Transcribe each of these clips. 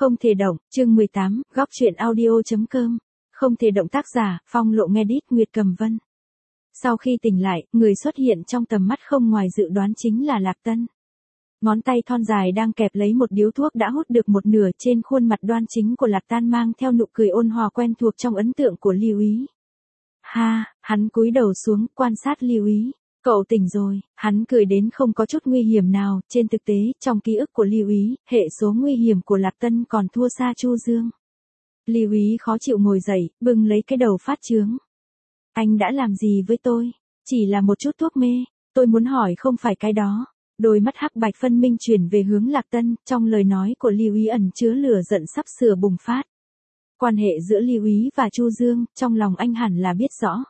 Không thể động, chương 18, góc truyện audio.com. Không thể động, tác giả, Phong Lộ nghe đít, Nguyệt Cầm Vân. Sau khi tỉnh lại, người xuất hiện trong tầm mắt không ngoài dự đoán chính là Lạc Tân. Ngón tay thon dài đang kẹp lấy một điếu thuốc đã hút được một nửa, trên khuôn mặt đoan chính của Lạc Tân mang theo nụ cười ôn hòa quen thuộc trong ấn tượng của Lưu Ý. Hắn cúi đầu xuống, quan sát Lưu Ý. Cậu tỉnh rồi, hắn cười đến không có chút nguy hiểm nào, trên thực tế, trong ký ức của Lưu Ý, hệ số nguy hiểm của Lạc Tân còn thua xa Chu Dương. Lưu Ý khó chịu ngồi dậy, bưng lấy cái đầu phát chướng. Anh đã làm gì với tôi? Chỉ là một chút thuốc mê, tôi muốn hỏi không phải cái đó. Đôi mắt hắc bạch phân minh chuyển về hướng Lạc Tân, trong lời nói của Lưu Ý ẩn chứa lửa giận sắp sửa bùng phát. Quan hệ giữa Lưu Ý và Chu Dương, trong lòng anh hẳn là biết rõ.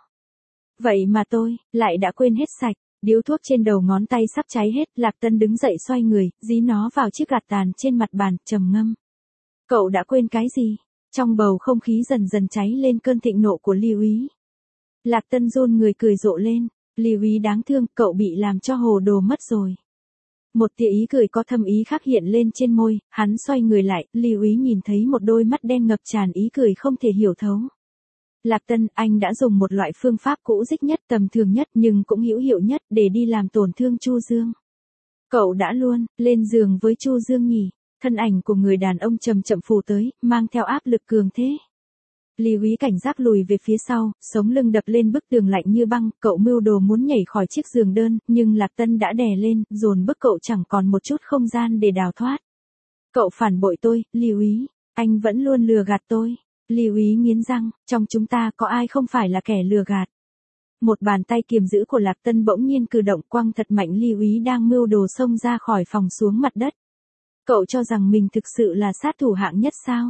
Vậy mà tôi, lại đã quên hết sạch, điếu thuốc trên đầu ngón tay sắp cháy hết, Lạc Tân đứng dậy xoay người, dí nó vào chiếc gạt tàn trên mặt bàn, trầm ngâm. Cậu đã quên cái gì? Trong bầu không khí dần dần cháy lên cơn thịnh nộ của Lưu Ý. Lạc Tân run người cười rộ lên, Lưu Ý đáng thương, cậu bị làm cho hồ đồ mất rồi. Một tia ý cười có thâm ý khác hiện lên trên môi, hắn xoay người lại, Lưu Ý nhìn thấy một đôi mắt đen ngập tràn ý cười không thể hiểu thấu. Lạc Tân, anh đã dùng một loại phương pháp cũ dích nhất, tầm thường nhất nhưng cũng hữu hiệu nhất để đi làm tổn thương Chu Dương. Cậu đã luôn lên giường với Chu Dương nhỉ? Thân ảnh của người đàn ông chậm chậm phù tới, mang theo áp lực cường thế. Lưu Ý cảnh giác lùi về phía sau, sống lưng đập lên bức tường lạnh như băng, cậu mưu đồ muốn nhảy khỏi chiếc giường đơn, nhưng Lạc Tân đã đè lên, dồn bức cậu chẳng còn một chút không gian để đào thoát. Cậu phản bội tôi, Lưu Ý, anh vẫn luôn lừa gạt tôi. Lưu Ý nghiến răng, trong chúng ta có ai không phải là kẻ lừa gạt. Một bàn tay kiềm giữ của Lạc Tân bỗng nhiên cử động, quăng thật mạnh Lưu Ý đang mưu đồ xông ra khỏi phòng xuống mặt đất. Cậu cho rằng mình thực sự là sát thủ hạng nhất sao?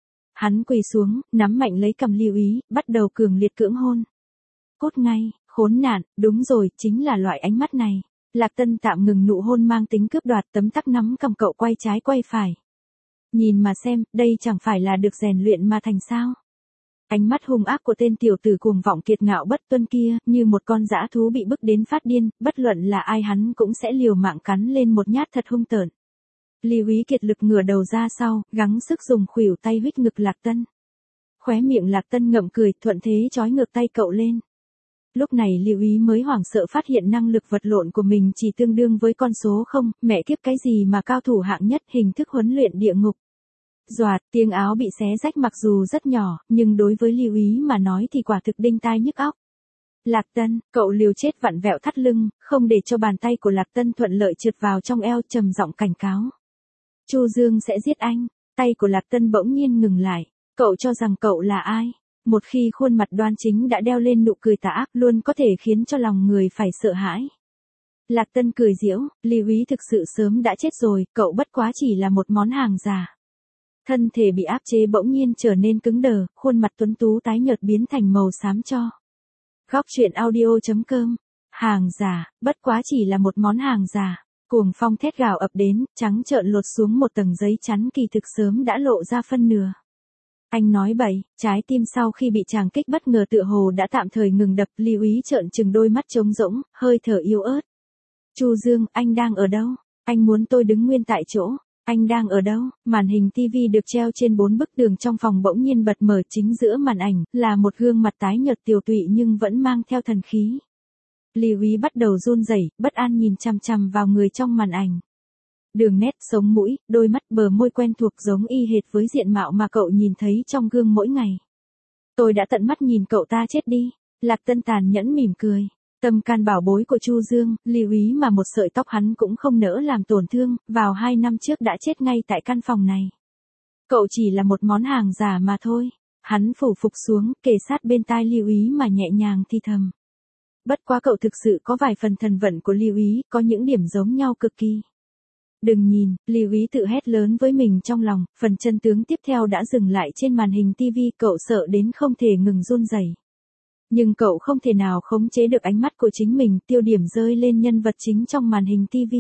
Hắn quỳ xuống, nắm mạnh lấy cằm Lưu Ý, bắt đầu cường liệt cưỡng hôn. Cút ngay, khốn nạn, đúng rồi, chính là loại ánh mắt này. Lạc Tân tạm ngừng nụ hôn mang tính cướp đoạt, tấm tắc nắm cằm cậu quay trái quay phải. Nhìn mà xem, đây chẳng phải là được rèn luyện mà thành sao? Ánh mắt hung ác của tên tiểu tử cuồng vọng kiệt ngạo bất tuân kia, như một con dã thú bị bức đến phát điên, bất luận là ai hắn cũng sẽ liều mạng cắn lên một nhát thật hung tợn. Lưu Ý kiệt lực ngửa đầu ra sau, gắng sức dùng khuỷu tay huých ngực Lạc Tân. Khóe miệng Lạc Tân ngậm cười, thuận thế trói ngược tay cậu lên. Lúc này Lưu Ý mới hoảng sợ phát hiện năng lực vật lộn của mình chỉ tương đương với con số 0, mẹ kiếp cái gì mà cao thủ hạng nhất, hình thức huấn luyện địa ngục. Doạt, tiếng áo bị xé rách mặc dù rất nhỏ, nhưng đối với Lưu Ý mà nói thì quả thực đinh tai nhức óc. Lạc Tân, cậu liều chết vặn vẹo thắt lưng, không để cho bàn tay của Lạc Tân thuận lợi trượt vào trong eo, trầm giọng cảnh cáo. Chu Dương sẽ giết anh. Tay của Lạc Tân bỗng nhiên ngừng lại. Cậu cho rằng cậu là ai? Một khi khuôn mặt đoan chính đã đeo lên nụ cười tà ác, luôn có thể khiến cho lòng người phải sợ hãi. Lạc Tân cười giễu, Lưu Ý thực sự sớm đã chết rồi, cậu bất quá chỉ là một món hàng giả. Thân thể bị áp chế bỗng nhiên trở nên cứng đờ, khuôn mặt tuấn tú tái nhợt biến thành màu xám cho. Góc truyện audio.com. Hàng giả, bất quá chỉ là một món hàng giả. Cuồng phong thét gào ập đến, trắng trợn lột xuống một tầng giấy chắn kỳ thực sớm đã lộ ra phân nửa. Anh nói bậy, trái tim sau khi bị tràng kích bất ngờ tựa hồ đã tạm thời ngừng đập, Lưu Ý trợn trừng đôi mắt trống rỗng, hơi thở yếu ớt. Chu Dương, anh đang ở đâu? Anh muốn tôi đứng nguyên tại chỗ. Anh đang ở đâu? Màn hình TV được treo trên 4 bức tường trong phòng bỗng nhiên bật mở, chính giữa màn ảnh là một gương mặt tái nhợt tiều tụy nhưng vẫn mang theo thần khí. Lưu Ý bắt đầu run rẩy, bất an nhìn chằm chằm vào người trong màn ảnh. Đường nét, sống mũi, đôi mắt, bờ môi quen thuộc giống y hệt với diện mạo mà cậu nhìn thấy trong gương mỗi ngày. Tôi đã tận mắt nhìn cậu ta chết đi. Lạc Tân tàn nhẫn mỉm cười. Tâm can bảo bối của Chu Dương, Lưu Ý mà một sợi tóc hắn cũng không nỡ làm tổn thương, vào 2 năm trước đã chết ngay tại căn phòng này. Cậu chỉ là một món hàng giả mà thôi. Hắn phủ phục xuống, kề sát bên tai Lưu Ý mà nhẹ nhàng thì thầm. Bất quá cậu thực sự có vài phần thần vận của Lưu Ý, có những điểm giống nhau cực kỳ. Đừng nhìn, Lưu Ý tự hét lớn với mình trong lòng, phần chân tướng tiếp theo đã dừng lại trên màn hình TV, cậu sợ đến không thể ngừng run rẩy. Nhưng cậu không thể nào khống chế được ánh mắt của chính mình, tiêu điểm rơi lên nhân vật chính trong màn hình TV.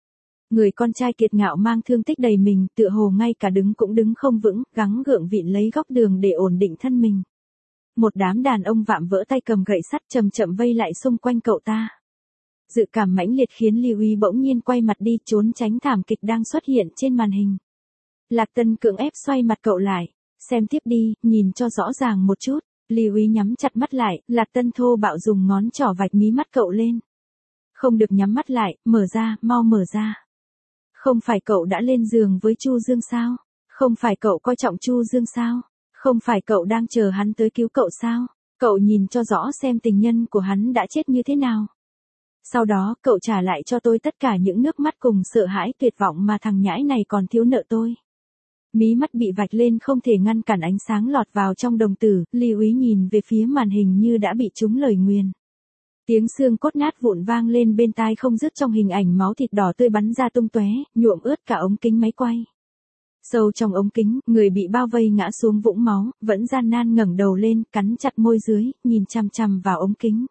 Người con trai kiệt ngạo mang thương tích đầy mình, tựa hồ ngay cả đứng cũng đứng không vững, gắng gượng vịn lấy góc đường để ổn định thân mình. Một đám đàn ông vạm vỡ tay cầm gậy sắt chậm chậm vây lại xung quanh cậu ta. Dự cảm mãnh liệt khiến Lưu Ý bỗng nhiên quay mặt đi trốn tránh thảm kịch đang xuất hiện trên màn hình. Lạc Tân cưỡng ép xoay mặt cậu lại. Xem tiếp đi, nhìn cho rõ ràng một chút. Lưu Ý nhắm chặt mắt lại, Lạc Tân thô bạo dùng ngón trỏ vạch mí mắt cậu lên. Không được nhắm mắt lại, mở ra, mau mở ra. Không phải cậu đã lên giường với Chu Dương sao? Không phải cậu coi trọng Chu Dương sao? Không phải cậu đang chờ hắn tới cứu cậu sao? Cậu nhìn cho rõ xem tình nhân của hắn đã chết như thế nào. Sau đó, cậu trả lại cho tôi tất cả những nước mắt cùng sợ hãi tuyệt vọng mà thằng nhãi này còn thiếu nợ tôi. Mí mắt bị vạch lên không thể ngăn cản ánh sáng lọt vào trong đồng tử, Lưu Ý nhìn về phía màn hình như đã bị trúng lời nguyền. Tiếng xương cốt nát vụn vang lên bên tai không dứt, trong hình ảnh máu thịt đỏ tươi bắn ra tung tóe, nhuộm ướt cả ống kính máy quay. Sâu trong ống kính, người bị bao vây ngã xuống vũng máu, vẫn gian nan ngẩng đầu lên, cắn chặt môi dưới, nhìn chằm chằm vào ống kính.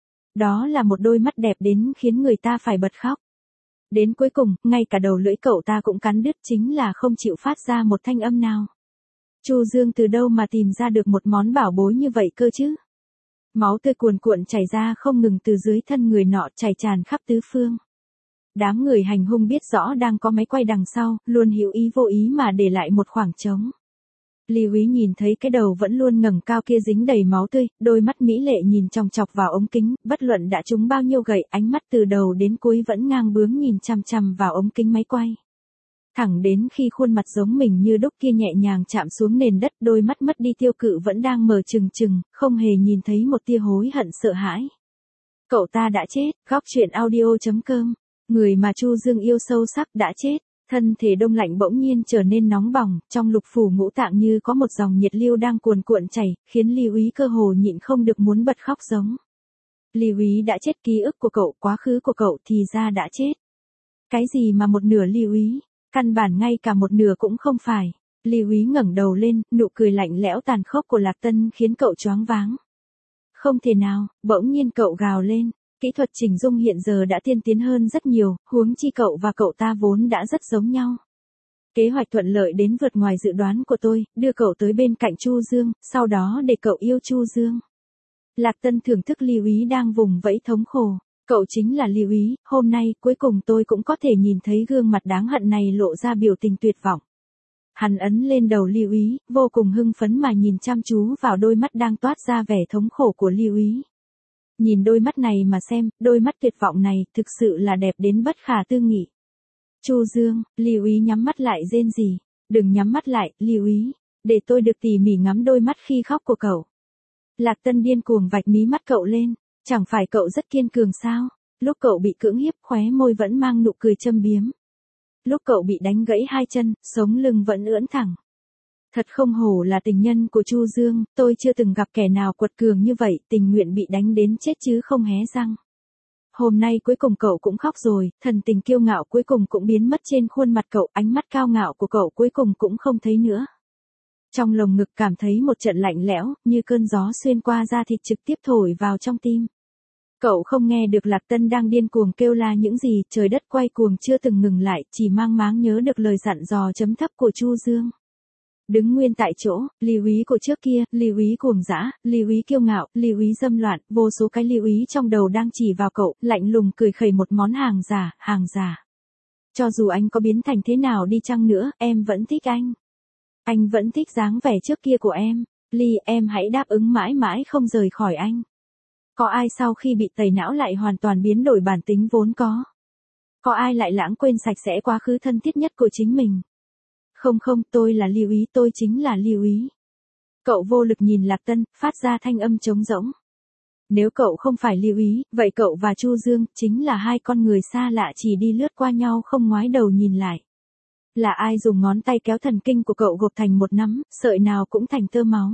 Đó là một đôi mắt đẹp đến khiến người ta phải bật khóc. Đến cuối cùng, ngay cả đầu lưỡi cậu ta cũng cắn đứt, chính là không chịu phát ra một thanh âm nào. Chu Dương từ đâu mà tìm ra được một món bảo bối như vậy cơ chứ? Máu tươi cuồn cuộn chảy ra không ngừng từ dưới thân người nọ, chảy tràn khắp tứ phương. Đám người hành hung biết rõ đang có máy quay đằng sau, luôn hữu ý vô ý mà để lại một khoảng trống. Lưu Ý nhìn thấy cái đầu vẫn luôn ngẩng cao kia dính đầy máu tươi, đôi mắt mỹ lệ nhìn chòng chọc vào ống kính, bất luận đã trúng bao nhiêu gậy, ánh mắt từ đầu đến cuối vẫn ngang bướng nhìn chằm chằm vào ống kính máy quay. Thẳng đến khi khuôn mặt giống mình như đúc kia nhẹ nhàng chạm xuống nền đất, đôi mắt mất đi tiêu cự vẫn đang mở trừng trừng, không hề nhìn thấy một tia hối hận sợ hãi. Cậu ta đã chết, góc truyện audio.com. Người mà Chu Dương yêu sâu sắc đã chết. Thân thể đông lạnh bỗng nhiên trở nên nóng bỏng, trong lục phủ ngũ tạng như có một dòng nhiệt lưu đang cuồn cuộn chảy, khiến Lưu Ý cơ hồ nhịn không được muốn bật khóc giống. Lưu Ý đã chết, ký ức của cậu, quá khứ của cậu thì ra đã chết. Cái gì mà một nửa Lưu Ý, căn bản ngay cả một nửa cũng không phải. Lưu Ý ngẩng đầu lên, nụ cười lạnh lẽo tàn khốc của Lạc Tân khiến cậu choáng váng. Không thể nào, bỗng nhiên cậu gào lên. Kỹ thuật chỉnh dung hiện giờ đã tiên tiến hơn rất nhiều, huống chi cậu và cậu ta vốn đã rất giống nhau. Kế hoạch thuận lợi đến vượt ngoài dự đoán của tôi, đưa cậu tới bên cạnh Chu Dương, sau đó để cậu yêu Chu Dương. Lạc Tân thưởng thức Lưu Ý đang vùng vẫy thống khổ. Cậu chính là Lưu Ý, hôm nay cuối cùng tôi cũng có thể nhìn thấy gương mặt đáng hận này lộ ra biểu tình tuyệt vọng. Hắn ấn lên đầu Lưu Ý, vô cùng hưng phấn mà nhìn chăm chú vào đôi mắt đang toát ra vẻ thống khổ của Lưu Ý. Nhìn đôi mắt này mà xem, đôi mắt tuyệt vọng này thực sự là đẹp đến bất khả tư nghị. Chu Dương, Lưu Ý nhắm mắt lại rên rỉ. Đừng nhắm mắt lại, Lưu Ý, để tôi được tỉ mỉ ngắm đôi mắt khi khóc của cậu. Lạc Tân điên cuồng vạch mí mắt cậu lên, chẳng phải cậu rất kiên cường sao? Lúc cậu bị cưỡng hiếp, khóe môi vẫn mang nụ cười châm biếm. Lúc cậu bị đánh gãy hai chân, sống lưng vẫn ưỡn thẳng. Thật không hổ là tình nhân của Chu Dương, tôi chưa từng gặp kẻ nào quật cường như vậy, tình nguyện bị đánh đến chết chứ không hé răng. Hôm nay cuối cùng cậu cũng khóc rồi, thần tình kiêu ngạo cuối cùng cũng biến mất trên khuôn mặt cậu, ánh mắt cao ngạo của cậu cuối cùng cũng không thấy nữa. Trong lồng ngực cảm thấy một trận lạnh lẽo, như cơn gió xuyên qua da thịt trực tiếp thổi vào trong tim. Cậu không nghe được Lạc Tân đang điên cuồng kêu la những gì, trời đất quay cuồng chưa từng ngừng lại, chỉ mang máng nhớ được lời dặn dò chấm thấp của Chu Dương. Đứng nguyên tại chỗ, Lưu Ý của trước kia, Lưu Ý cuồng dã, Lưu Ý kiêu ngạo, Lưu Ý dâm loạn, vô số cái Lưu Ý trong đầu đang chỉ vào cậu, lạnh lùng cười khẩy một món hàng giả, hàng giả. Cho dù anh có biến thành thế nào đi chăng nữa, em vẫn thích anh. Anh vẫn thích dáng vẻ trước kia của em. Ly, em hãy đáp ứng mãi mãi không rời khỏi anh. Có ai sau khi bị tẩy não lại hoàn toàn biến đổi bản tính vốn có? Có ai lại lãng quên sạch sẽ quá khứ thân thiết nhất của chính mình? Không không, tôi là Lưu Ý, tôi chính là Lưu Ý. Cậu vô lực nhìn Lạc Tân, phát ra thanh âm trống rỗng. Nếu cậu không phải Lưu Ý, vậy cậu và Chu Dương chính là hai con người xa lạ chỉ đi lướt qua nhau không ngoái đầu nhìn lại. Là ai dùng ngón tay kéo thần kinh của cậu gộp thành một nắm, sợi nào cũng thành tơ máu.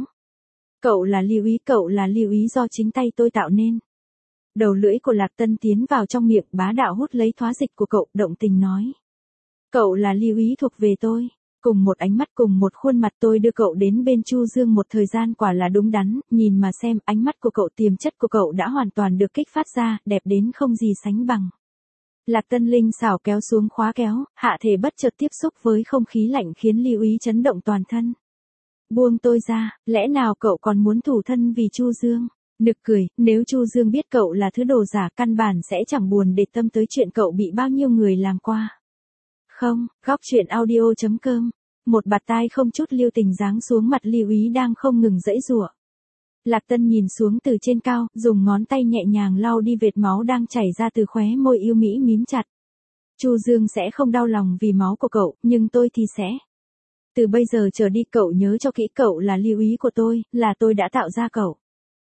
Cậu là Lưu Ý, cậu là Lưu Ý do chính tay tôi tạo nên. Đầu lưỡi của Lạc Tân tiến vào trong miệng, bá đạo hút lấy thoá dịch của cậu, động tình nói. Cậu là Lưu Ý thuộc về tôi. Cùng một ánh mắt, cùng một khuôn mặt, tôi đưa cậu đến bên Chu Dương một thời gian quả là đúng đắn, nhìn mà xem, ánh mắt của cậu, tiềm chất của cậu đã hoàn toàn được kích phát ra, đẹp đến không gì sánh bằng. Lạc Tân linh xảo kéo xuống khóa kéo, hạ thể bất chợt tiếp xúc với không khí lạnh khiến Lưu Ý chấn động toàn thân. Buông tôi ra, lẽ nào cậu còn muốn thủ thân vì Chu Dương? Nực cười, nếu Chu Dương biết cậu là thứ đồ giả căn bản sẽ chẳng buồn để tâm tới chuyện cậu bị bao nhiêu người làm qua. Không, góc truyện audio.com Một bạt tai không chút lưu tình giáng xuống mặt Lưu Ý đang không ngừng giãy giụa. Lạc Tân nhìn xuống từ trên cao, dùng ngón tay nhẹ nhàng lau đi vệt máu đang chảy ra từ khóe môi yêu mỹ mím chặt. Chu Dương sẽ không đau lòng vì máu của cậu, nhưng tôi thì sẽ. Từ bây giờ trở đi cậu nhớ cho kỹ, cậu là Lưu Ý của tôi, là tôi đã tạo ra cậu.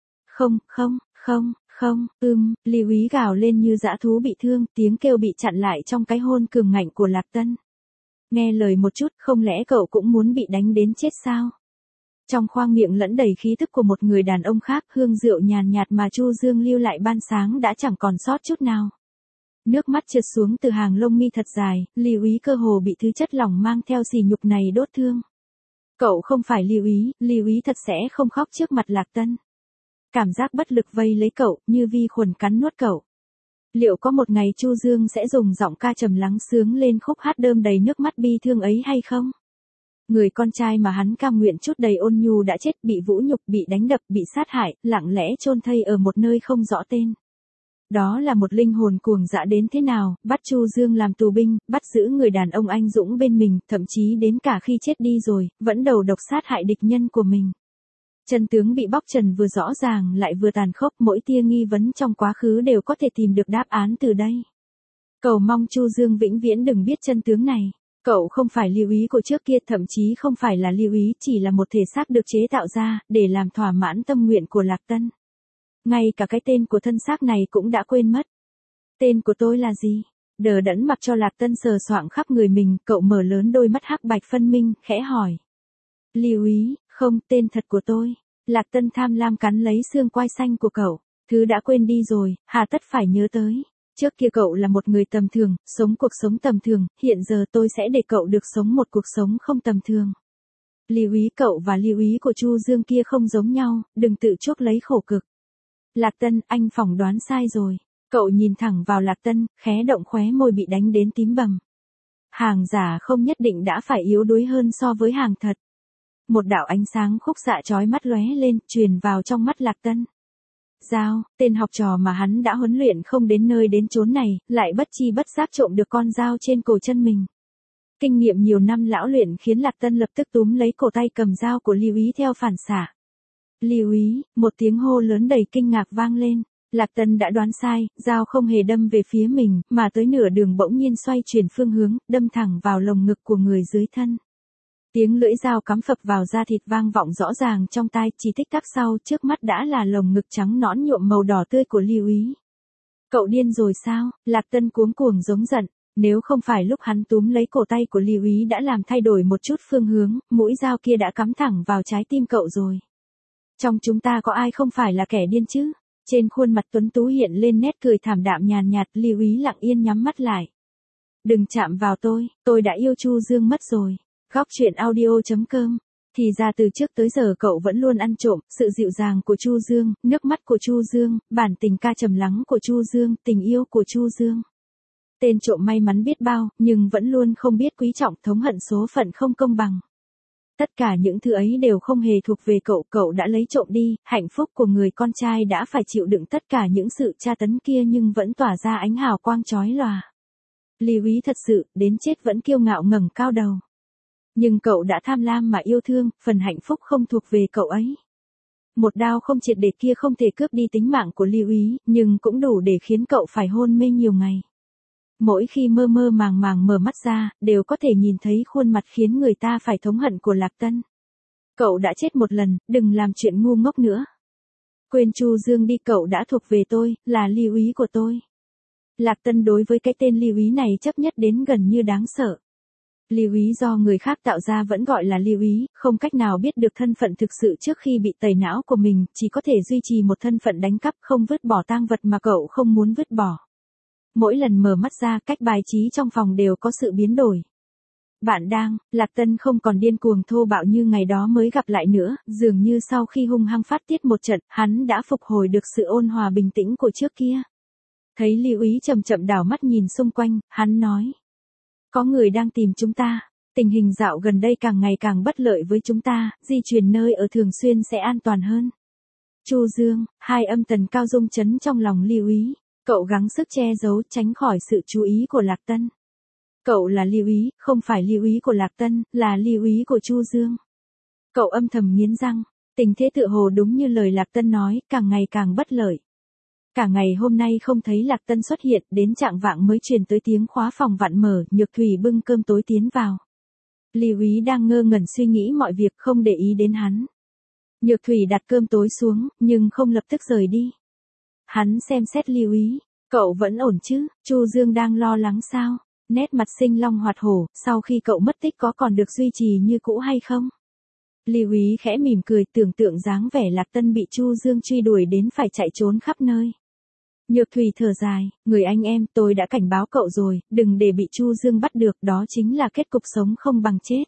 Không, Lưu Ý gào lên như dã thú bị thương, tiếng kêu bị chặn lại trong cái hôn cường ngạnh của Lạc Tân. Nghe lời một chút, không lẽ cậu cũng muốn bị đánh đến chết sao? Trong khoang miệng lẫn đầy khí tức của một người đàn ông khác, hương rượu nhàn nhạt mà Chu Dương lưu lại ban sáng đã chẳng còn sót chút nào. Nước mắt trượt xuống từ hàng lông mi thật dài, Lưu Ý cơ hồ bị thứ chất lỏng mang theo sỉ nhục này đốt thương. Cậu không phải Lưu Ý thật sẽ không khóc trước mặt Lạc Tân. Cảm giác bất lực vây lấy cậu, như vi khuẩn cắn nuốt cậu. Liệu có một ngày Chu Dương sẽ dùng giọng ca trầm lắng sướng lên khúc hát đơm đầy nước mắt bi thương ấy hay không? Người con trai mà hắn cam nguyện chút đầy ôn nhu đã chết, bị vũ nhục, bị đánh đập, bị sát hại, lặng lẽ chôn thây ở một nơi không rõ tên. Đó là một linh hồn cuồng dã đến thế nào, bắt Chu Dương làm tù binh, bắt giữ người đàn ông anh dũng bên mình, thậm chí đến cả khi chết đi rồi, vẫn đầu độc sát hại địch nhân của mình. Chân tướng bị bóc trần vừa rõ ràng lại vừa tàn khốc, mỗi tia nghi vấn trong quá khứ đều có thể tìm được đáp án từ đây. Cầu mong Chu Dương vĩnh viễn đừng biết chân tướng này. Cậu không phải Lưu Ý của trước kia, thậm chí không phải là Lưu Ý, chỉ là một thể xác được chế tạo ra, để làm thỏa mãn tâm nguyện của Lạc Tân. Ngay cả cái tên của thân xác này cũng đã quên mất. Tên của tôi là gì? Đờ đẫn mặc cho Lạc Tân sờ soạng khắp người mình, cậu mở lớn đôi mắt hắc bạch phân minh, khẽ hỏi. Lưu Ý, không, tên thật của tôi. Lạc Tân tham lam cắn lấy xương quai xanh của cậu. Thứ đã quên đi rồi, hà tất phải nhớ tới. Trước kia cậu là một người tầm thường, sống cuộc sống tầm thường, hiện giờ tôi sẽ để cậu được sống một cuộc sống không tầm thường. Lưu Ý, cậu và Lưu Ý của Chu Dương kia không giống nhau, đừng tự chuốc lấy khổ cực. Lạc Tân, anh phỏng đoán sai rồi. Cậu nhìn thẳng vào Lạc Tân, khẽ động khóe môi bị đánh đến tím bầm. Hàng giả không nhất định đã phải yếu đuối hơn so với hàng thật. Một đạo ánh sáng khúc xạ chói mắt lóe lên, truyền vào trong mắt Lạc Tân. Dao, tên học trò mà hắn đã huấn luyện không đến nơi đến chốn này, lại bất chi bất giác trộm được con dao trên cổ chân mình. Kinh nghiệm nhiều năm lão luyện khiến Lạc Tân lập tức túm lấy cổ tay cầm dao của Lưu Ý theo phản xạ. Lưu Ý, một tiếng hô lớn đầy kinh ngạc vang lên. Lạc Tân đã đoán sai, dao không hề đâm về phía mình, mà tới nửa đường bỗng nhiên xoay chuyển phương hướng, đâm thẳng vào lồng ngực của người dưới thân. Tiếng lưỡi dao cắm phập vào da thịt vang vọng rõ ràng trong tai, chỉ tích tắc sau, trước mắt đã là lồng ngực trắng nõn nhuộm màu đỏ tươi của Lưu Ý. Cậu điên rồi sao? Lạc Tân cuống cuồng giống giận, nếu không phải lúc hắn túm lấy cổ tay của Lưu Ý đã làm thay đổi một chút phương hướng, mũi dao kia đã cắm thẳng vào trái tim cậu rồi. Trong chúng ta có ai không phải là kẻ điên chứ? Trên khuôn mặt tuấn tú hiện lên nét cười thảm đạm nhàn nhạt, Lưu Ý lặng yên nhắm mắt lại. Đừng chạm vào tôi đã yêu Chu Dương mất rồi. Góc truyện audio.com. Thì ra từ trước tới giờ cậu vẫn luôn ăn trộm, sự dịu dàng của Chu Dương, nước mắt của Chu Dương, bản tình ca trầm lắng của Chu Dương, tình yêu của Chu Dương. Tên trộm may mắn biết bao, nhưng vẫn luôn không biết quý trọng, thống hận số phận không công bằng. Tất cả những thứ ấy đều không hề thuộc về cậu, cậu đã lấy trộm đi, hạnh phúc của người con trai đã phải chịu đựng tất cả những sự tra tấn kia nhưng vẫn tỏa ra ánh hào quang chói lòa. Lưu Ý thật sự, đến chết vẫn kiêu ngạo ngẩng cao đầu. Nhưng cậu đã tham lam mà yêu thương, phần hạnh phúc không thuộc về cậu ấy. Một đao không triệt để kia không thể cướp đi tính mạng của Lưu Ý, nhưng cũng đủ để khiến cậu phải hôn mê nhiều ngày. Mỗi khi mơ mơ màng màng mở mắt ra, đều có thể nhìn thấy khuôn mặt khiến người ta phải thống hận của Lạc Tân. Cậu đã chết một lần, đừng làm chuyện ngu ngốc nữa. Quên Chu Dương đi, cậu đã thuộc về tôi, là Lưu Ý của tôi. Lạc Tân đối với cái tên Lưu Ý này chấp nhất đến gần như đáng sợ. Lưu Ý do người khác tạo ra vẫn gọi là Lưu Ý, không cách nào biết được thân phận thực sự trước khi bị tẩy não của mình, chỉ có thể duy trì một thân phận đánh cắp, không vứt bỏ tang vật mà cậu không muốn vứt bỏ. Mỗi lần mở mắt ra, cách bài trí trong phòng đều có sự biến đổi. Lạc Tân không còn điên cuồng thô bạo như ngày đó mới gặp lại nữa, dường như sau khi hung hăng phát tiết một trận, hắn đã phục hồi được sự ôn hòa bình tĩnh của trước kia. Thấy Lưu Ý chậm chậm đảo mắt nhìn xung quanh, hắn nói. Có người đang tìm chúng ta, tình hình dạo gần đây càng ngày càng bất lợi với chúng ta, di chuyển nơi ở thường xuyên sẽ an toàn hơn. Chu Dương, hai âm tần cao rung chấn trong lòng Lưu Ý, cậu gắng sức che giấu tránh khỏi sự chú ý của Lạc Tân. Cậu là Lưu Ý, không phải Lưu Ý của Lạc Tân, là Lưu Ý của Chu Dương. Cậu âm thầm nghiến răng, tình thế tựa hồ đúng như lời Lạc Tân nói, càng ngày càng bất lợi. Cả ngày hôm nay không thấy Lạc Tân xuất hiện, đến trạng vạng mới truyền tới tiếng khóa phòng vặn mở, Nhược Thủy bưng cơm tối tiến vào. Lưu Ý đang ngơ ngẩn suy nghĩ mọi việc, không để ý đến hắn. Nhược Thủy đặt cơm tối xuống, nhưng không lập tức rời đi. Hắn xem xét Lưu Ý, cậu vẫn ổn chứ, Chu Dương đang lo lắng sao? Nét mặt sinh long hoạt hổ, sau khi cậu mất tích có còn được duy trì như cũ hay không? Lưu Ý khẽ mỉm cười, tưởng tượng dáng vẻ Lạc Tân bị Chu Dương truy đuổi đến phải chạy trốn khắp nơi. Nhược Thủy thở dài, người anh em, tôi đã cảnh báo cậu rồi, đừng để bị Chu Dương bắt được, đó chính là kết cục sống không bằng chết.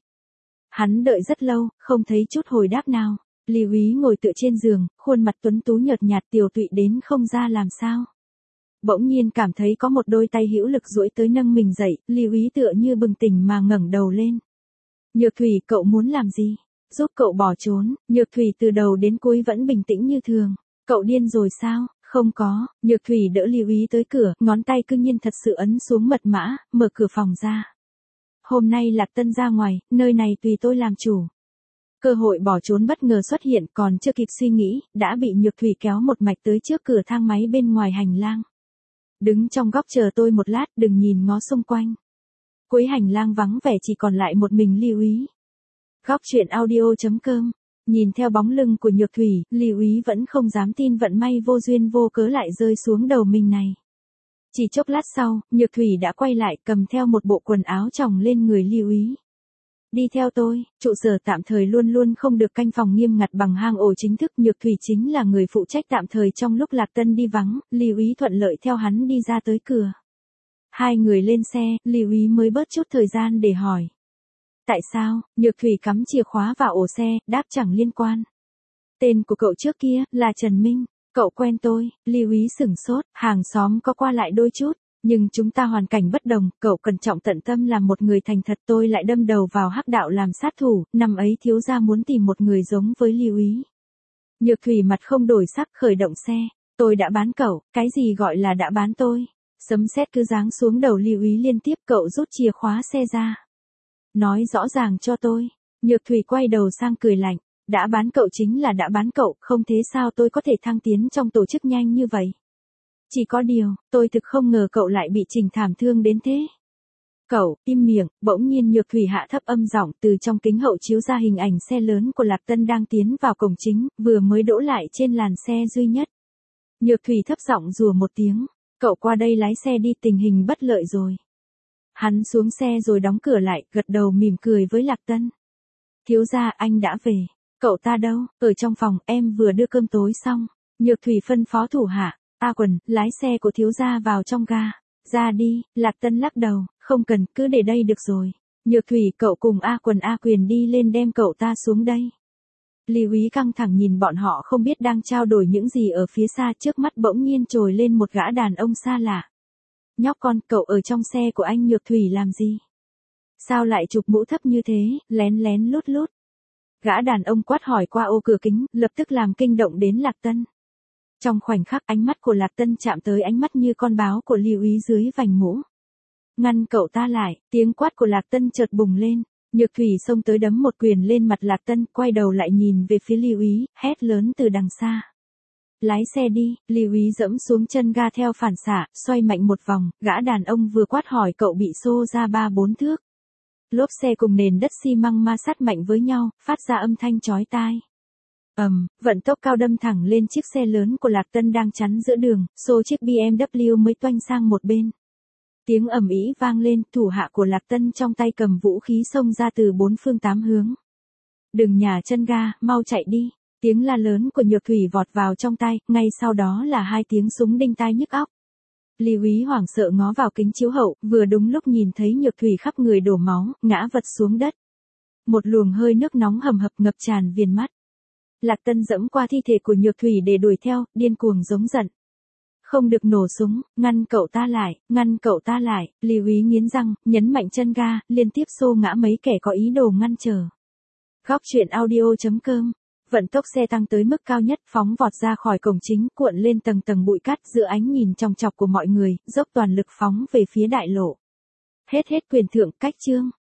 Hắn đợi rất lâu, không thấy chút hồi đáp nào. Lưu Ý ngồi tựa trên giường, khuôn mặt tuấn tú nhợt nhạt, tiều tụy đến không ra làm sao. Bỗng nhiên cảm thấy có một đôi tay hữu lực duỗi tới nâng mình dậy, Lưu Ý tựa như bừng tỉnh mà ngẩng đầu lên. Nhược Thủy, cậu muốn làm gì? Giúp cậu bỏ trốn. Nhược Thủy từ đầu đến cuối vẫn bình tĩnh như thường. Cậu điên rồi sao? Không có. Nhược Thủy đỡ Lưu Ý tới cửa, ngón tay cư nhiên thật sự ấn xuống mật mã, mở cửa phòng ra. Hôm nay Lạc Tân ra ngoài, nơi này tùy tôi làm chủ. Cơ hội bỏ trốn bất ngờ xuất hiện, còn chưa kịp suy nghĩ, đã bị Nhược Thủy kéo một mạch tới trước cửa thang máy bên ngoài hành lang. Đứng trong góc chờ tôi một lát, đừng nhìn ngó xung quanh. Cuối hành lang vắng vẻ chỉ còn lại một mình Lưu Ý. Góc truyện audio.com. Nhìn theo bóng lưng của Nhược Thủy, Lưu Ý vẫn không dám tin vận may vô duyên vô cớ lại rơi xuống đầu mình này. Chỉ chốc lát sau, Nhược Thủy đã quay lại, cầm theo một bộ quần áo chồng lên người Lưu Ý. Đi theo tôi, trụ sở tạm thời luôn luôn không được canh phòng nghiêm ngặt bằng hang ổ chính thức. Nhược Thủy chính là người phụ trách tạm thời trong lúc Lạc Tân đi vắng, Lưu Ý thuận lợi theo hắn đi ra tới cửa. Hai người lên xe, Lưu Ý mới bớt chút thời gian để hỏi. Tại sao? Nhược Thủy cắm chìa khóa vào ổ xe, đáp chẳng liên quan. Tên của cậu trước kia, là Trần Minh. Cậu quen tôi. Lưu Ý sửng sốt, hàng xóm có qua lại đôi chút. Nhưng chúng ta hoàn cảnh bất đồng, cậu cẩn trọng tận tâm làm một người thành thật, tôi lại đâm đầu vào hắc đạo làm sát thủ, năm ấy thiếu gia muốn tìm một người giống với Lưu Ý. Nhược Thủy mặt không đổi sắc, khởi động xe. Tôi đã bán cậu, cái gì gọi là đã bán tôi? Sấm sét cứ giáng xuống đầu Lưu Ý liên tiếp, cậu rút chìa khóa xe ra. Nói rõ ràng cho tôi. Nhược Thủy quay đầu sang cười lạnh. Đã bán cậu chính là đã bán cậu, không thế sao tôi có thể thăng tiến trong tổ chức nhanh như vậy? Chỉ có điều, tôi thực không ngờ cậu lại bị Trình thảm thương đến thế. Cậu, im miệng. Bỗng nhiên Nhược Thủy hạ thấp âm giọng, từ trong kính hậu chiếu ra hình ảnh xe lớn của Lạc Tân đang tiến vào cổng chính, vừa mới đỗ lại trên làn xe duy nhất. Nhược Thủy thấp giọng rùa một tiếng. Cậu qua đây lái xe đi, tình hình bất lợi rồi. Hắn xuống xe rồi đóng cửa lại, gật đầu mỉm cười với Lạc Tân. Thiếu gia, anh đã về. Cậu ta đâu? Ở trong phòng, em vừa đưa cơm tối xong. Nhược Thủy phân phó thủ hạ. A Quần, lái xe của thiếu gia vào trong ga. Ra đi. Lạc Tân lắc đầu. Không cần, cứ để đây được rồi. Nhược Thủy, cậu cùng A Quần A Quyền đi lên đem cậu ta xuống đây. Lưu Ý căng thẳng nhìn bọn họ, không biết đang trao đổi những gì ở phía xa. Trước mắt bỗng nhiên trồi lên một gã đàn ông xa lạ. Nhóc con, cậu ở trong xe của anh Nhược Thủy làm gì? Sao lại chụp mũ thấp như thế, lén lén lút lút? Gã đàn ông quát hỏi qua ô cửa kính, lập tức làm kinh động đến Lạc Tân. Trong khoảnh khắc, ánh mắt của Lạc Tân chạm tới ánh mắt như con báo của Lưu Ý dưới vành mũ. Ngăn cậu ta lại, tiếng quát của Lạc Tân chợt bùng lên. Nhược Thủy xông tới đấm một quyền lên mặt Lạc Tân, quay đầu lại nhìn về phía Lưu Ý, hét lớn từ đằng xa. Lái xe đi. Lưu Ý dẫm xuống chân ga theo phản xạ, xoay mạnh một vòng, gã đàn ông vừa quát hỏi cậu bị xô ra 3-4 thước. Lốp xe cùng nền đất xi măng ma sát mạnh với nhau, phát ra âm thanh chói tai. Vận tốc cao đâm thẳng lên chiếc xe lớn của Lạc Tân đang chắn giữa đường, xô chiếc BMW mới toanh sang một bên. Tiếng ầm ĩ vang lên, thủ hạ của Lạc Tân trong tay cầm vũ khí xông ra từ 4 phương 8 hướng. Đừng nhả chân ga, mau chạy đi. Tiếng la lớn của Nhược Thủy vọt vào trong tai, ngay sau đó là 2 tiếng súng đinh tai nhức óc. Lưu Ý hoảng sợ ngó vào kính chiếu hậu, vừa đúng lúc nhìn thấy Nhược Thủy khắp người đổ máu, ngã vật xuống đất. Một luồng hơi nước nóng hầm hập ngập tràn viền mắt. Lạc Tân dẫm qua thi thể của Nhược Thủy để đuổi theo, điên cuồng giống giận. Không được nổ súng, ngăn cậu ta lại, ngăn cậu ta lại. Lưu Ý nghiến răng, nhấn mạnh chân ga, liên tiếp xô ngã mấy kẻ có ý đồ ngăn trở. Góc truyện audio.com. Vận tốc xe tăng tới mức cao nhất, phóng vọt ra khỏi cổng chính, cuộn lên tầng tầng bụi cát, giữa ánh nhìn chòng chọc của mọi người, dốc toàn lực phóng về phía đại lộ. Hết quyền thượng cách chương.